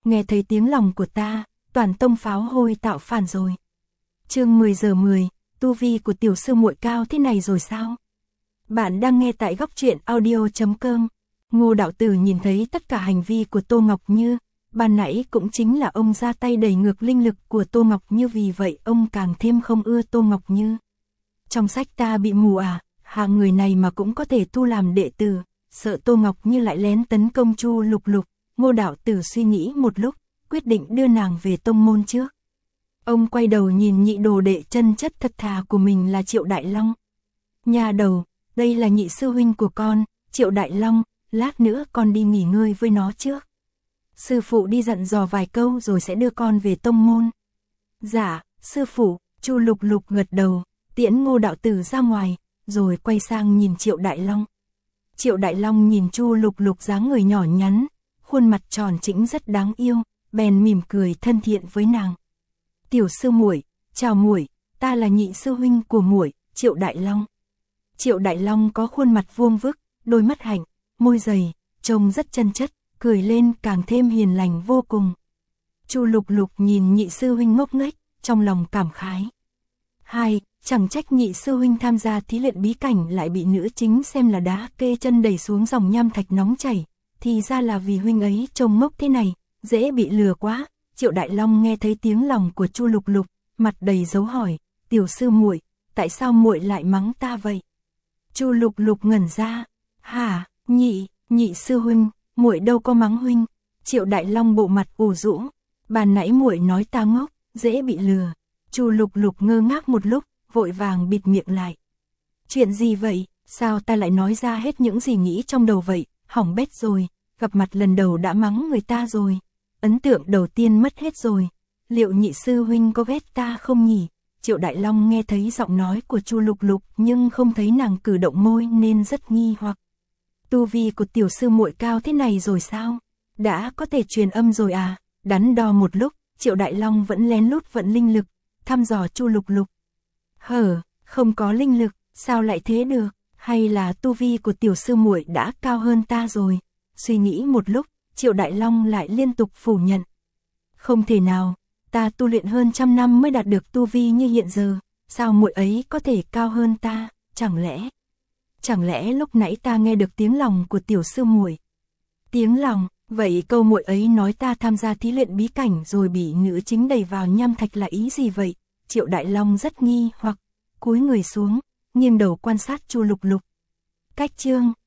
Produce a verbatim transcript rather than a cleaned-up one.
nghe thấy tiếng lòng của ta, toàn tông pháo hôi tạo phản rồi. Chương mười giờ mười, tu vi của tiểu sư muội cao thế này rồi sao? Bạn đang nghe tại góc truyện audio chấm com. Ngô đạo tử nhìn thấy tất cả hành vi của Tô Ngọc Như, ban nãy cũng chính là ông ra tay đẩy ngược linh lực của Tô Ngọc Như, vì vậy ông càng thêm không ưa Tô Ngọc Như. Trong sách ta bị mù à, hạng người này mà cũng có thể tu làm đệ tử, sợ Tô Ngọc Như lại lén tấn công Chu Lục Lục. Ngô đạo tử suy nghĩ một lúc, quyết định đưa nàng về tông môn trước. Ông quay đầu nhìn nhị đồ đệ chân chất thật thà của mình là Triệu Đại Long. Nhà đầu, đây là nhị sư huynh của con, Triệu Đại Long, lát nữa con đi nghỉ ngơi với nó trước. Sư phụ đi dặn dò vài câu rồi sẽ đưa con về tông môn. Dạ, sư phụ. Chu Lục Lục gật đầu, tiễn Ngô đạo tử ra ngoài, rồi quay sang nhìn Triệu Đại Long. Triệu Đại Long nhìn Chu Lục Lục dáng người nhỏ nhắn, khuôn mặt tròn trĩnh rất đáng yêu, bèn mỉm cười thân thiện với nàng. Tiểu sư muội, chào muội, ta là nhị sư huynh của muội, Triệu Đại Long. Triệu Đại Long có khuôn mặt vuông vức, đôi mắt hạnh, môi dày, trông rất chân chất, cười lên càng thêm hiền lành vô cùng. Chu Lục Lục nhìn nhị sư huynh ngốc nghếch, trong lòng cảm khái. Hai, chẳng trách nhị sư huynh tham gia thí luyện bí cảnh lại bị nữ chính xem là đá kê chân đẩy xuống dòng nham thạch nóng chảy, thì ra là vì huynh ấy trông ngốc thế này, dễ bị lừa quá. Triệu Đại Long nghe thấy tiếng lòng của Chu Lục Lục, mặt đầy dấu hỏi, tiểu sư muội, tại sao muội lại mắng ta vậy? Chu Lục Lục ngẩn ra, hả, nhị, nhị sư huynh, muội đâu có mắng huynh. Triệu Đại Long bộ mặt ủ rũ, ban nãy muội nói ta ngốc, dễ bị lừa. Chu Lục Lục ngơ ngác một lúc, vội vàng bịt miệng lại. Chuyện gì vậy, sao ta lại nói ra hết những gì nghĩ trong đầu vậy, hỏng bét rồi, gặp mặt lần đầu đã mắng người ta rồi. Ấn tượng đầu tiên mất hết rồi, liệu nhị sư huynh có ghét ta không nhỉ? Triệu Đại Long nghe thấy giọng nói của Chu Lục Lục nhưng không thấy nàng cử động môi nên rất nghi hoặc. Tu vi của tiểu sư muội cao thế này rồi sao? Đã có thể truyền âm rồi à? Đắn đo một lúc, Triệu Đại Long vẫn lén lút vận linh lực, thăm dò Chu Lục Lục. Hở, không có linh lực, sao lại thế được? Hay là tu vi của tiểu sư muội đã cao hơn ta rồi? Suy nghĩ một lúc, Triệu Đại Long lại liên tục phủ nhận. Không thể nào, ta tu luyện hơn trăm năm mới đạt được tu vi như hiện giờ, sao muội ấy có thể cao hơn ta, chẳng lẽ? Chẳng lẽ lúc nãy ta nghe được tiếng lòng của tiểu sư muội? Tiếng lòng, vậy câu muội ấy nói ta tham gia thí luyện bí cảnh rồi bị nữ chính đẩy vào nham thạch là ý gì vậy? Triệu Đại Long rất nghi hoặc, cúi người xuống, nghiêng đầu quan sát Chu Lục Lục. Cách chương